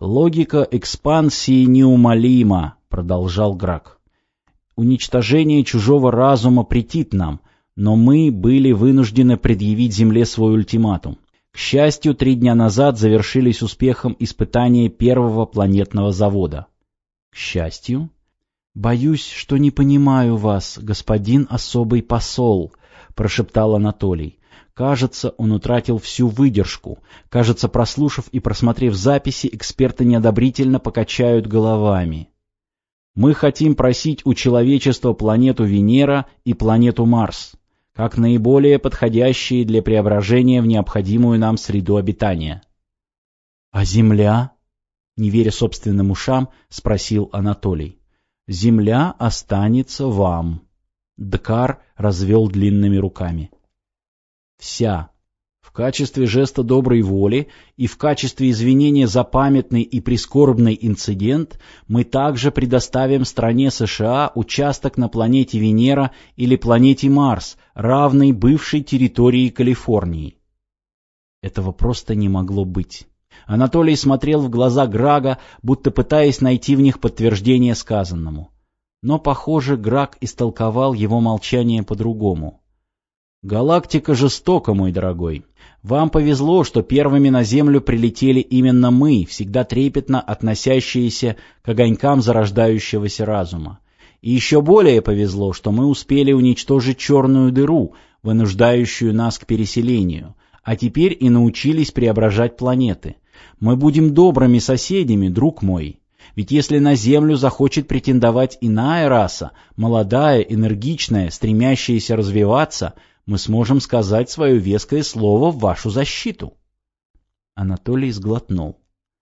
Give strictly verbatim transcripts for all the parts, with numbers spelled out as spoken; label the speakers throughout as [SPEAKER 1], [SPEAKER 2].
[SPEAKER 1] «Логика экспансии неумолима», — продолжал Грак. «Уничтожение чужого разума претит нам, но мы были вынуждены предъявить Земле свой ультиматум. К счастью, три дня назад завершились успехом испытания первого планетного завода». «К счастью?» «Боюсь, что не понимаю вас, господин особый посол», — прошептал Анатолий. Кажется, он утратил всю выдержку. Кажется, прослушав и просмотрев записи, эксперты неодобрительно покачают головами. «Мы хотим просить у человечества планету Венера и планету Марс, как наиболее подходящие для преображения в необходимую нам среду обитания». «А Земля?» — не веря собственным ушам, спросил Анатолий. «Земля останется вам». Дкар развел длинными руками. «Вся. В качестве жеста доброй воли и в качестве извинения за памятный и прискорбный инцидент мы также предоставим стране США участок на планете Венера или планете Марс, равный бывшей территории Калифорнии». Этого просто не могло быть. Анатолий смотрел в глаза Грага, будто пытаясь найти в них подтверждение сказанному. Но, похоже, Граг истолковал его молчание по-другому. «Галактика жестока, мой дорогой. Вам повезло, что первыми на Землю прилетели именно мы, всегда трепетно относящиеся к огонькам зарождающегося разума. И еще более повезло, что мы успели уничтожить черную дыру, вынуждающую нас к переселению, а теперь и научились преображать планеты. Мы будем добрыми соседями, друг мой. Ведь если на Землю захочет претендовать иная раса, молодая, энергичная, стремящаяся развиваться, мы сможем сказать свое веское слово в вашу защиту». Анатолий сглотнул.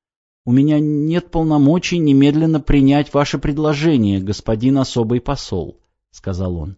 [SPEAKER 1] «У меня нет полномочий немедленно принять ваше предложение, господин особый посол», — сказал он.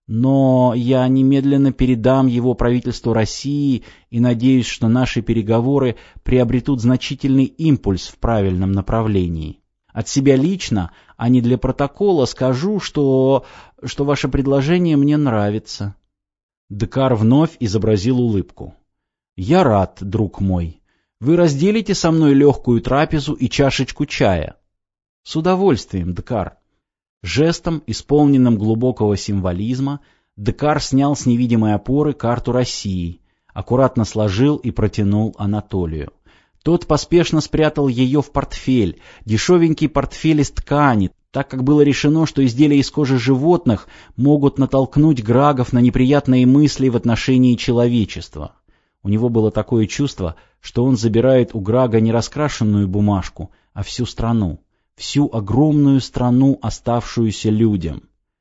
[SPEAKER 1] «Но я немедленно передам его правительству России и надеюсь, что наши переговоры приобретут значительный импульс в правильном направлении. От себя лично, а не для протокола, скажу, что, что ваше предложение мне нравится». Дкар вновь изобразил улыбку. «Я рад, друг мой. Вы разделите со мной легкую трапезу и чашечку чая?» «С удовольствием, Дкар». Жестом, исполненным глубокого символизма, Дкар снял с невидимой опоры карту России, аккуратно сложил и протянул Анатолию. Тот поспешно спрятал ее в портфель, дешевенький портфель из ткани, так как было решено, что изделия из кожи животных могут натолкнуть Грагов на неприятные мысли в отношении человечества. У него было такое чувство, что он забирает у Грага не раскрашенную бумажку, а всю страну, всю огромную страну, оставшуюся людям.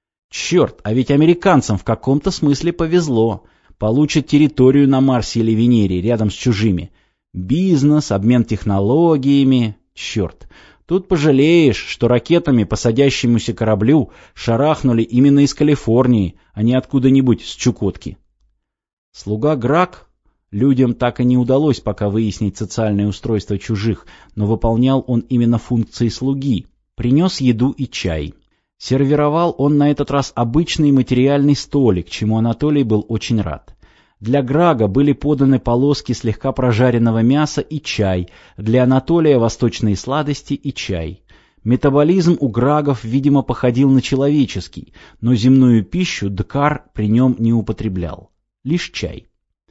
[SPEAKER 1] Черт, а ведь американцам в каком-то смысле повезло. Получат территорию на Марсе или Венере рядом с чужими. Бизнес, обмен технологиями. Черт. Тут пожалеешь, что ракетами по садящемуся кораблю шарахнули именно из Калифорнии, а не откуда-нибудь с Чукотки. Слуга Граг, людям так и не удалось пока выяснить социальное устройство чужих, но выполнял он именно функции слуги, принес еду и чай. Сервировал он на этот раз обычный материальный столик, чему Анатолий был очень рад. Для Грага были поданы полоски слегка прожаренного мяса и чай, для Анатолия восточные сладости и чай. Метаболизм у Грагов, видимо, походил на человеческий, но земную пищу Дкар при нем не употреблял, лишь чай.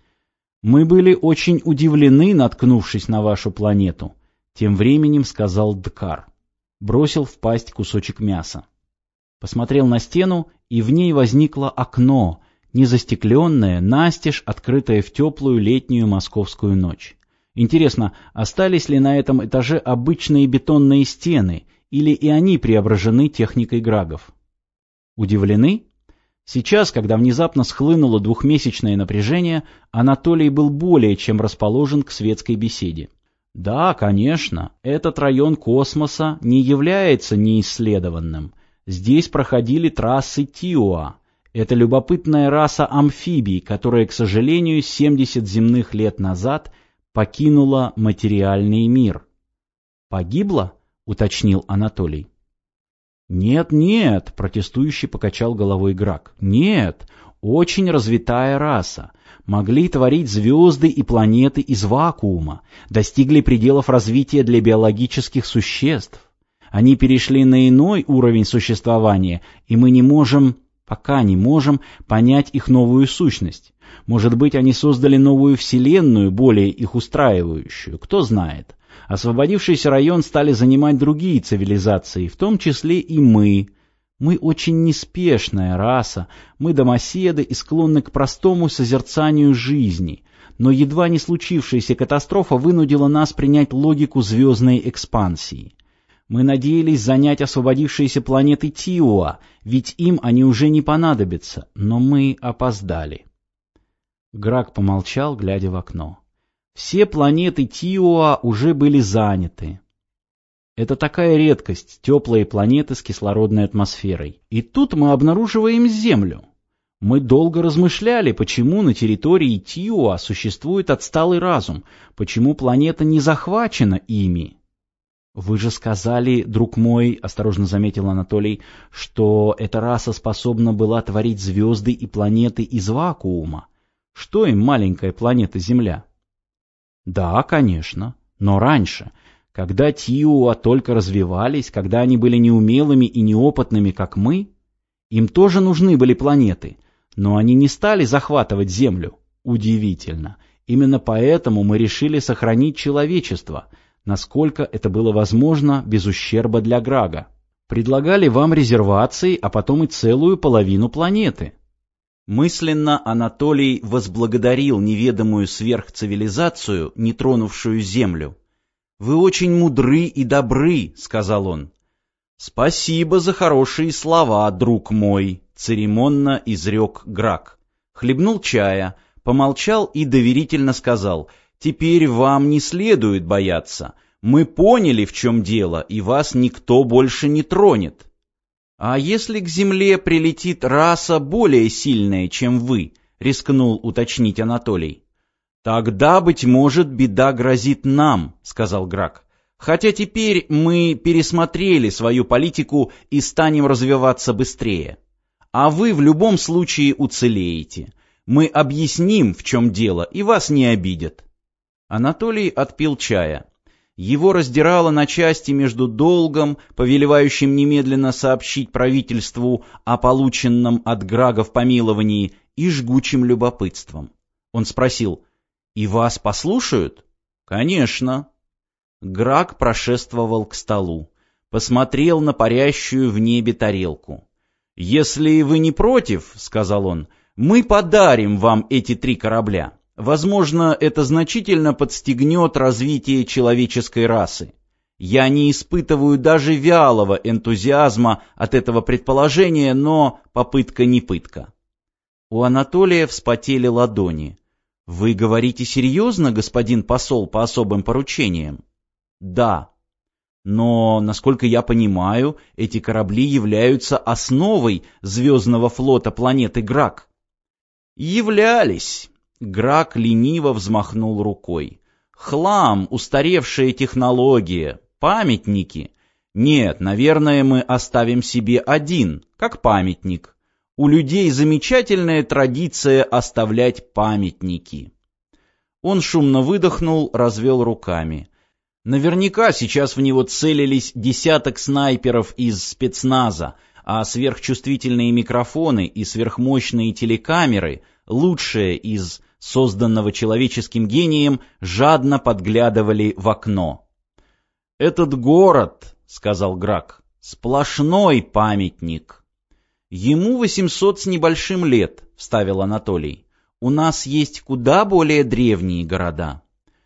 [SPEAKER 1] «Мы были очень удивлены, наткнувшись на вашу планету», — тем временем сказал Дкар. Бросил в пасть кусочек мяса. Посмотрел на стену, и в ней возникло окно, незастекленное, настежь, открытое в теплую летнюю московскую ночь. Интересно, остались ли на этом этаже обычные бетонные стены, или и они преображены техникой Грагов? Удивлены? Сейчас, когда внезапно схлынуло двухмесячное напряжение, Анатолий был более чем расположен к светской беседе. Да, конечно, этот район космоса не является неисследованным. Здесь проходили трассы Тиоа. Это любопытная раса амфибий, которая, к сожалению, семьдесят земных лет назад покинула материальный мир. «Погибла?» — уточнил Анатолий. «Нет, нет», — протестующий покачал головой Грак. «Нет, очень развитая раса. Могли творить звезды и планеты из вакуума, достигли пределов развития для биологических существ. Они перешли на иной уровень существования, и мы не можем, пока не можем, понять их новую сущность. Может быть, они создали новую вселенную, более их устраивающую, кто знает. Освободившийся район стали занимать другие цивилизации, в том числе и мы. Мы очень неспешная раса, мы домоседы и склонны к простому созерцанию жизни, но едва не случившаяся катастрофа вынудила нас принять логику звездной экспансии. Мы надеялись занять освободившиеся планеты Тиуа, ведь им они уже не понадобятся, но мы опоздали». Грак помолчал, глядя в окно. Все планеты Тиуа уже были заняты. Это такая редкость, теплые планеты с кислородной атмосферой. И тут мы обнаруживаем Землю. Мы долго размышляли, почему на территории Тиуа существует отсталый разум, почему планета не захвачена ими. «Вы же сказали, друг мой, — осторожно заметил Анатолий, — что эта раса способна была творить звезды и планеты из вакуума. Что им маленькая планета Земля?» «Да, конечно, но раньше, когда Тиуа только развивались, когда они были неумелыми и неопытными, как мы, им тоже нужны были планеты, но они не стали захватывать Землю. Удивительно. Именно поэтому мы решили сохранить человечество, насколько это было возможно без ущерба для Грага. Предлагали вам резервации, а потом и целую половину планеты». Мысленно Анатолий возблагодарил неведомую сверхцивилизацию, не тронувшую Землю. «Вы очень мудры и добры», — сказал он. «Спасибо за хорошие слова, друг мой», — церемонно изрек Грак. Хлебнул чая, помолчал и доверительно сказал: «Теперь вам не следует бояться. Мы поняли, в чем дело, и вас никто больше не тронет». «А если к Земле прилетит раса более сильная, чем вы?» — рискнул уточнить Анатолий. «Тогда, быть может, беда грозит нам», — сказал Грак. «Хотя теперь мы пересмотрели свою политику и станем развиваться быстрее. А вы в любом случае уцелеете. Мы объясним, в чем дело, и вас не обидят». Анатолий отпил чая. Его раздирало на части между долгом, повелевающим немедленно сообщить правительству о полученном от Грага в помиловании, и жгучим любопытством. Он спросил: «И вас послушают?» «Конечно». Граг прошествовал к столу, посмотрел на парящую в небе тарелку. «Если вы не против, — сказал он, — мы подарим вам эти три корабля. Возможно, это значительно подстегнет развитие человеческой расы. Я не испытываю даже вялого энтузиазма от этого предположения, но попытка не пытка». У Анатолия вспотели ладони. «Вы говорите серьезно, господин посол, по особым поручениям?» «Да. Но, насколько я понимаю, эти корабли являются основой звездного флота планеты Грак». «Являлись». Грак лениво взмахнул рукой. «Хлам, устаревшая технология, памятники. Нет, наверное, мы оставим себе один, как памятник. У людей замечательная традиция оставлять памятники». Он шумно выдохнул, развел руками. Наверняка сейчас в него целились десяток снайперов из спецназа, а сверхчувствительные микрофоны и сверхмощные телекамеры, лучшие из созданного человеческим гением, жадно подглядывали в окно. «Этот город, — сказал Грак, — сплошной памятник». «Ему восемьсот с небольшим лет, — вставил Анатолий. У нас есть куда более древние города».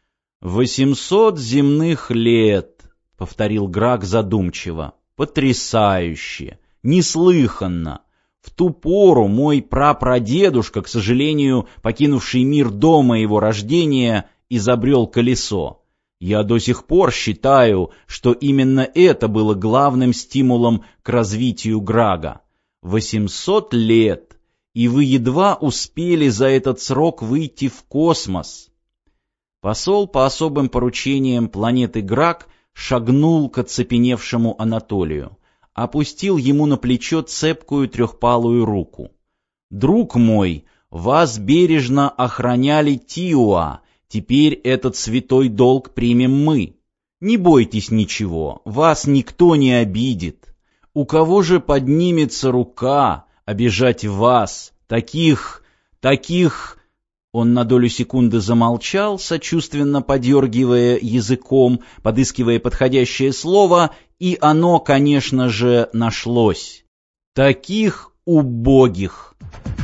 [SPEAKER 1] «Восемьсот земных лет, — повторил Грак задумчиво. — Потрясающе! Неслыханно! В ту пору мой прапрадедушка, к сожалению, покинувший мир до моего рождения, изобрел колесо. Я до сих пор считаю, что именно это было главным стимулом к развитию Грага. Восемьсот лет, и вы едва успели за этот срок выйти в космос». Посол по особым поручениям планеты Грак шагнул к оцепеневшему Анатолию. опустил ему на плечо цепкую трехпалую руку. «Друг мой, вас бережно охраняли Тиуа, теперь этот святой долг примем мы. Не бойтесь ничего, вас никто не обидит. У кого же поднимется рука обижать вас, таких, таких...» Он на долю секунды замолчал, сочувственно подергивая языком, подыскивая подходящее слово, и оно, конечно же, нашлось. «Таких убогих!»